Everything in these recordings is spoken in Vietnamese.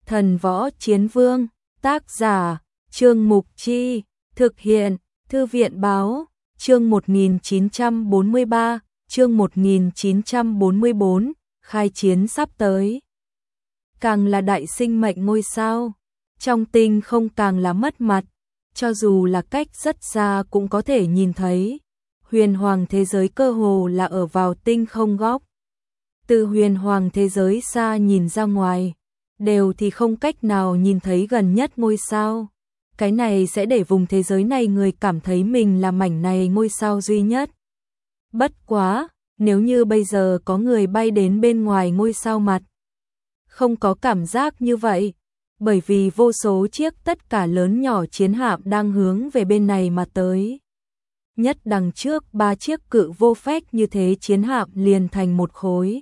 Thần Võ Chiến Vương, tác giả, Trương Mục Chi, thực hiện, Thư viện báo, chương 1943, chương 1944, khai chiến sắp tới. Càng là đại sinh mệnh ngôi sao, trong tinh không càng là mất mặt, cho dù là cách rất xa cũng có thể nhìn thấy. Huyền hoàng thế giới cơ hồ là ở vào tinh không góc. Từ huyền hoàng thế giới xa nhìn ra ngoài, đều thì không cách nào nhìn thấy gần nhất ngôi sao. Cái này sẽ để vùng thế giới này người cảm thấy mình là mảnh này ngôi sao duy nhất. Bất quá, nếu như bây giờ có người bay đến bên ngoài ngôi sao mặt, không có cảm giác như vậy, bởi vì vô số chiếc tất cả lớn nhỏ chiến hạm đang hướng về bên này mà tới. Nhất đằng trước 3 chiếc cự vô phách như thế chiến hạm liền thành một khối.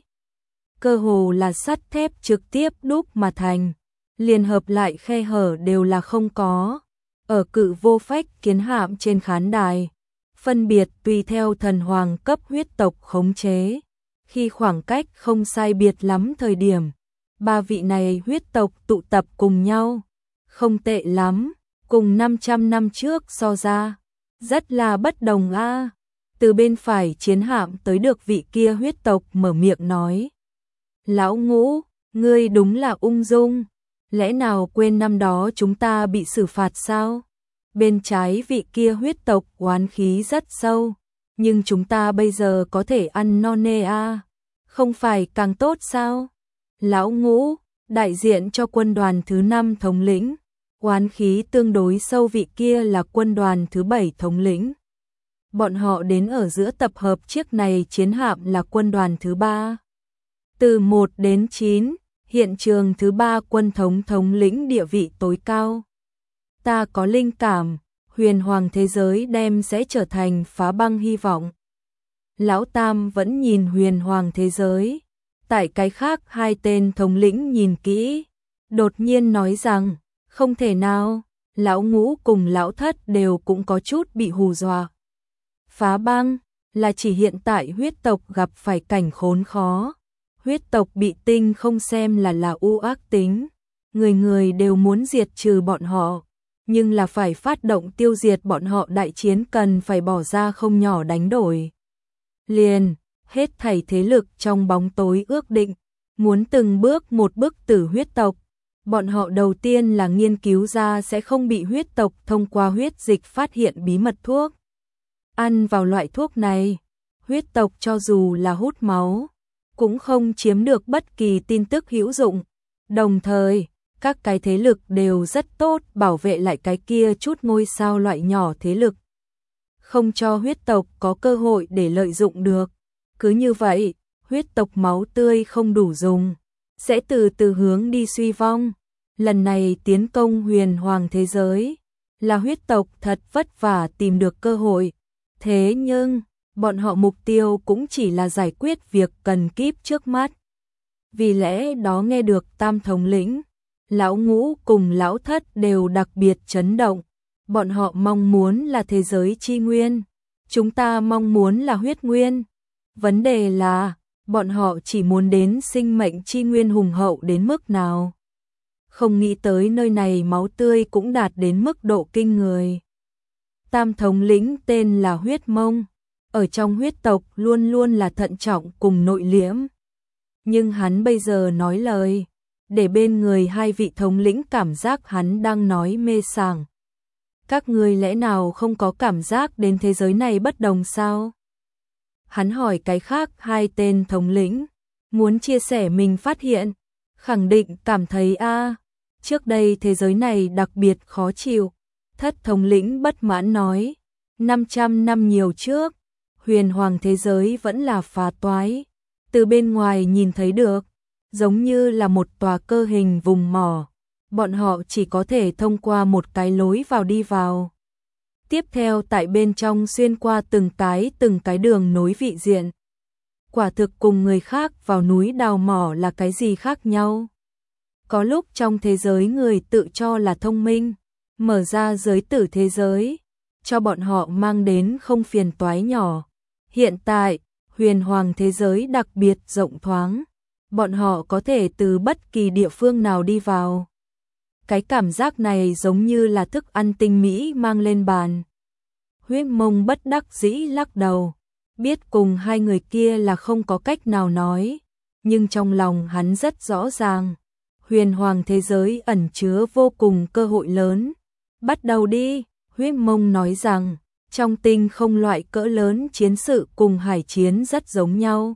Cơ hồ là sắt thép trực tiếp đúc mà thành, liền hợp lại khe hở đều là không có. Ở cự vô phách chiến hạm trên khán đài, phân biệt tùy theo thần hoàng cấp huyết tộc khống chế. Khi khoảng cách không sai biệt lắm thời điểm, 3 vị này huyết tộc tụ tập cùng nhau. Không tệ lắm, cùng 500 năm trước so ra, rất là bất đồng a. Từ bên phải chiến hạm tới được vị kia huyết tộc mở miệng nói. Lão Ngũ, ngươi đúng là ung dung, lẽ nào quên năm đó chúng ta bị xử phạt sao? Bên trái vị kia huyết tộc oán khí rất sâu, nhưng chúng ta bây giờ có thể ăn no nê a, không phải càng tốt sao? Lão Ngũ, đại diện cho quân đoàn thứ 5 thống lĩnh, oán khí tương đối sâu vị kia là quân đoàn thứ 7 thống lĩnh. Bọn họ đến ở giữa tập hợp chiếc này chiến hạm là quân đoàn thứ 3. Từ 1 đến 9, hiện trường thứ 3 quân thống lĩnh địa vị tối cao. Ta có linh cảm, huyền hoàng thế giới đem sẽ trở thành phá băng hy vọng. Lão Tam vẫn nhìn huyền hoàng thế giới. Tại cái khác 2 tên thống lĩnh nhìn kỹ, đột nhiên nói rằng, không thể nào, Lão Ngũ cùng Lão Thất đều cũng có chút bị hù dọa. Phá băng là chỉ hiện tại huyết tộc gặp phải cảnh khốn khó. Huyết tộc bị tinh không xem là u ác tính, người người đều muốn diệt trừ bọn họ, nhưng là phải phát động tiêu diệt bọn họ đại chiến cần phải bỏ ra không nhỏ đánh đổi. Liền, hết thảy thế lực trong bóng tối ước định, muốn từng bước một bức tử huyết tộc. Bọn họ đầu tiên là nghiên cứu ra sẽ không bị huyết tộc thông qua huyết dịch phát hiện bí mật thuốc. Ăn vào loại thuốc này, huyết tộc cho dù là hút máu, cũng không chiếm được bất kỳ tin tức hữu dụng. Đồng thời, các cái thế lực đều rất tốt bảo vệ lại cái kia chút ngôi sao loại nhỏ thế lực. Không cho huyết tộc có cơ hội để lợi dụng được. Cứ như vậy, huyết tộc máu tươi không đủ dùng, sẽ từ từ hướng đi suy vong. Lần này tiến công huyền hoàng thế giới, là huyết tộc thật vất vả tìm được cơ hội. Thế nhưng, bọn họ mục tiêu cũng chỉ là giải quyết việc cần kíp trước mắt. Vì lẽ đó nghe được Tam thống lĩnh, Lão Ngũ cùng Lão Thất đều đặc biệt chấn động. Bọn họ mong muốn là thế giới chi nguyên, chúng ta mong muốn là huyết nguyên. Vấn đề là, bọn họ chỉ muốn đến sinh mệnh chi nguyên hùng hậu đến mức nào. Không nghĩ tới nơi này máu tươi cũng đạt đến mức độ kinh người. Tam thống lĩnh tên là Huyết Mông, ở trong huyết tộc luôn luôn là thận trọng cùng nội liễm. Nhưng hắn bây giờ nói lời, để bên người 2 vị thống lĩnh cảm giác hắn đang nói mê sảng. Các ngươi lẽ nào không có cảm giác đến thế giới này bất đồng sao? Hắn hỏi cái khác 2 tên thống lĩnh, muốn chia sẻ mình phát hiện, khẳng định cảm thấy trước đây thế giới này đặc biệt khó chịu. Thất thống lĩnh bất mãn nói, 500 năm nhiều trước, huyền hoàng thế giới vẫn là phá toái, từ bên ngoài nhìn thấy được, giống như là một tòa cơ hình vùng mỏ, bọn họ chỉ có thể thông qua một cái lối vào đi vào. Tiếp theo tại bên trong xuyên qua từng cái đường nối vị diện. Quả thực cùng người khác vào núi đào mỏ là cái gì khác nhau. Có lúc trong thế giới người tự cho là thông minh, mở ra giới tử thế giới, cho bọn họ mang đến không phiền toái nhỏ. Hiện tại, huyền hoàng thế giới đặc biệt rộng thoáng, bọn họ có thể từ bất kỳ địa phương nào đi vào. Cái cảm giác này giống như là thức ăn tinh mỹ mang lên bàn. Huyết Mông bất đắc dĩ lắc đầu, biết cùng hai người kia là không có cách nào nói, nhưng trong lòng hắn rất rõ ràng, huyền hoàng thế giới ẩn chứa vô cùng cơ hội lớn. Bắt đầu đi, Huyết Mông nói rằng, trong tinh không loại cỡ lớn chiến sự cùng hải chiến rất giống nhau.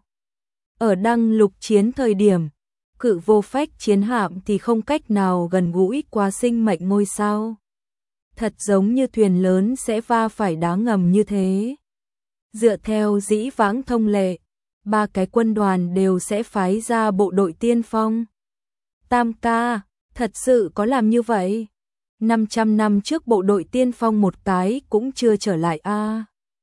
Ở đăng lục chiến thời điểm, cự vô phách chiến hạm thì không cách nào gần gũi qua sinh mệnh ngôi sao. Thật giống như thuyền lớn sẽ va phải đá ngầm như thế. Dựa theo dĩ vãng thông lệ, 3 cái quân đoàn đều sẽ phái ra bộ đội tiên phong. Tam ca, thật sự có làm như vậy? 500 năm trước bộ đội tiên phong một cái cũng chưa trở lại a.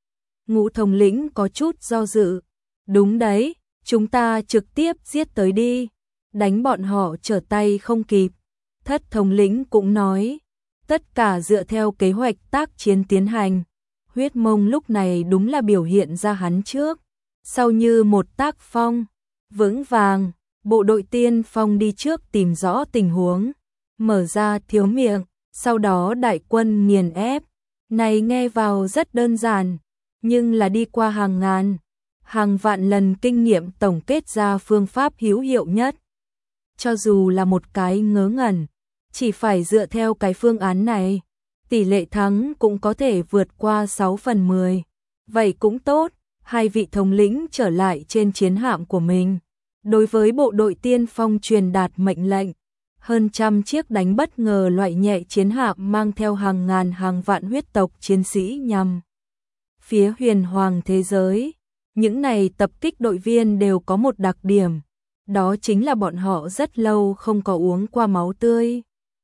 Ngũ thống lĩnh có chút do dự. Đúng đấy, chúng ta trực tiếp giết tới đi, đánh bọn họ trở tay không kịp. Thất thống lĩnh cũng nói, tất cả dựa theo kế hoạch tác chiến tiến hành. Huyết Mông lúc này đúng là biểu hiện ra hắn trước sau như một tác phong vững vàng. Bộ đội tiên phong đi trước tìm rõ tình huống, mở ra thiếu miệng, sau đó đại quân nghiền ép. Này nghe vào rất đơn giản, nhưng là đi qua hàng ngàn, hàng vạn lần kinh nghiệm tổng kết ra phương pháp hữu hiệu nhất. Cho dù là một cái ngớ ngẩn, chỉ phải dựa theo cái phương án này, tỷ lệ thắng cũng có thể vượt qua 6/10. Vậy cũng tốt, hai vị thống lĩnh trở lại trên chiến hạm của mình. Đối với bộ đội tiên phong truyền đạt mệnh lệnh, hơn trăm chiếc đánh bất ngờ loại nhẹ chiến hạm mang theo hàng ngàn hàng vạn huyết tộc chiến sĩ nhằm phía huyền hoàng thế giới. Những này tập kích đội viên đều có một đặc điểm, đó chính là bọn họ rất lâu không có uống qua máu tươi.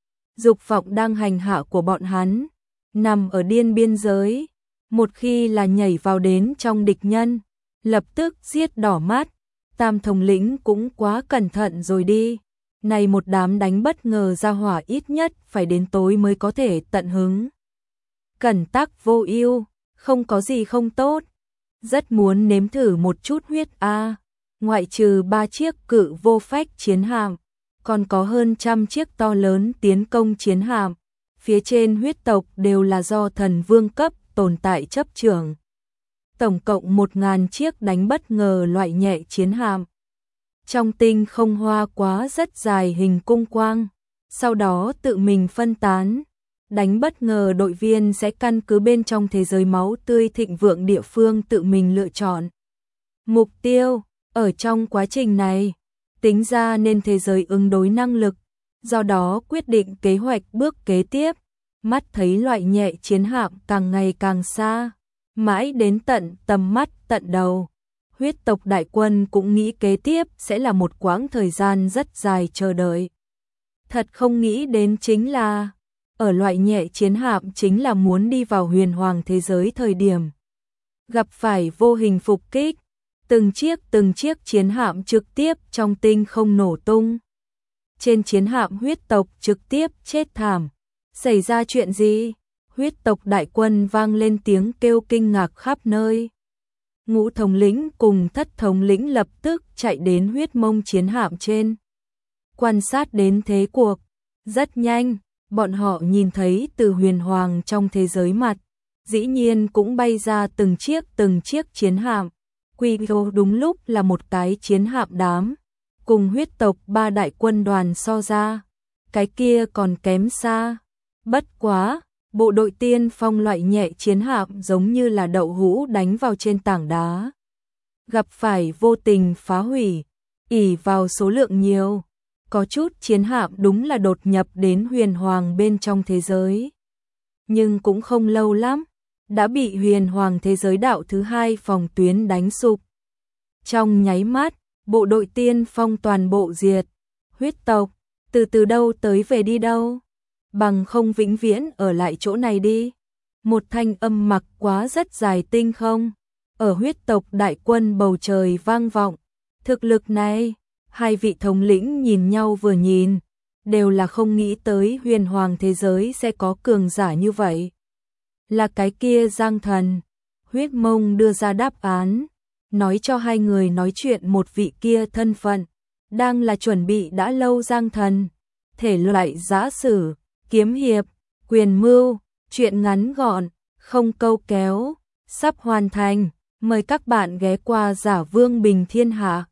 Dục vọng đang hành hạ của bọn hắn, nằm ở điên biên giới, một khi là nhảy vào đến trong địch nhân, lập tức giết đỏ mắt. Tam thống lĩnh cũng quá cẩn thận rồi đi. Này một đám đánh bất ngờ ra hỏa ít nhất phải đến tối mới có thể tận hứng. Cẩn tắc vô ưu, không có gì không tốt. Rất muốn nếm thử một chút huyết a. Ngoại trừ 3 chiếc cự vô phách chiến hạm, còn có hơn trăm chiếc to lớn tiến công chiến hạm. Phía trên huyết tộc đều là do thần vương cấp tồn tại chấp trưởng. Tổng cộng 1000 chiếc đánh bất ngờ loại nhẹ chiến hạm. Trong tinh không hoa quá rất dài hình cung quang, sau đó tự mình phân tán. Đánh bất ngờ đội viên sẽ căn cứ bên trong thế giới máu tươi thịnh vượng địa phương tự mình lựa chọn mục tiêu. Ở trong quá trình này, tính ra nên thế giới ứng đối năng lực, do đó quyết định kế hoạch bước kế tiếp. Mắt thấy loại nhẹ chiến hạm càng ngày càng xa, mãi đến tận tầm mắt tận đầu. Huyết tộc đại quân cũng nghĩ kế tiếp sẽ là một quãng thời gian rất dài chờ đợi. Thật không nghĩ đến chính là, ở loại nhẹ chiến hạm chính là muốn đi vào huyền hoàng thế giới thời điểm. Gặp phải vô hình phục kích, từng chiếc chiến hạm trực tiếp trong tinh không nổ tung. Trên chiến hạm huyết tộc trực tiếp chết thảm. Xảy ra chuyện gì? Huyết tộc đại quân vang lên tiếng kêu kinh ngạc khắp nơi. Ngũ thống lĩnh cùng thất thống lĩnh lập tức chạy đến huyết mông chiến hạm trên. Quan sát đến thế cuộc. Rất nhanh, bọn họ nhìn thấy từ huyền hoàng trong thế giới mặt. Dĩ nhiên cũng bay ra từng chiếc chiến hạm. Quy mô đúng lúc là một cái chiến hạm đám. Cùng huyết tộc 3 đại quân đoàn so ra. Cái kia còn kém xa. Bất quá, bộ đội tiên phong loại nhẹ chiến hạm giống như là đậu hũ đánh vào trên tảng đá. Gặp phải vô tình phá hủy, ỷ vào số lượng nhiều. Có chút chiến hạm đúng là đột nhập đến huyền hoàng bên trong thế giới. Nhưng cũng không lâu lắm, đã bị huyền hoàng thế giới đạo thứ 2 phòng tuyến đánh sụp. Trong nháy mắt, bộ đội tiên phong toàn bộ diệt. Huyết tộc, từ đâu tới về đi đâu? Bằng không vĩnh viễn ở lại chỗ này đi. Một thanh âm mặc quá rất dài tinh không, ở huyết tộc đại quân bầu trời vang vọng. Thực lực này, hai vị thống lĩnh nhìn nhau vừa nhìn, đều là không nghĩ tới huyền hoàng thế giới sẽ có cường giả như vậy. Là cái kia Giang Thần. Huyết Mông đưa ra đáp án, nói cho hai người nói chuyện một vị kia thân phận, đang là chuẩn bị đã lâu Giang Thần. thể loại giã sử, kiếm hiệp, quyền mưu, truyện ngắn gọn, không câu kéo, sắp hoàn thành. Mời các bạn ghé qua Giả Vương Bình Thiên Hạ.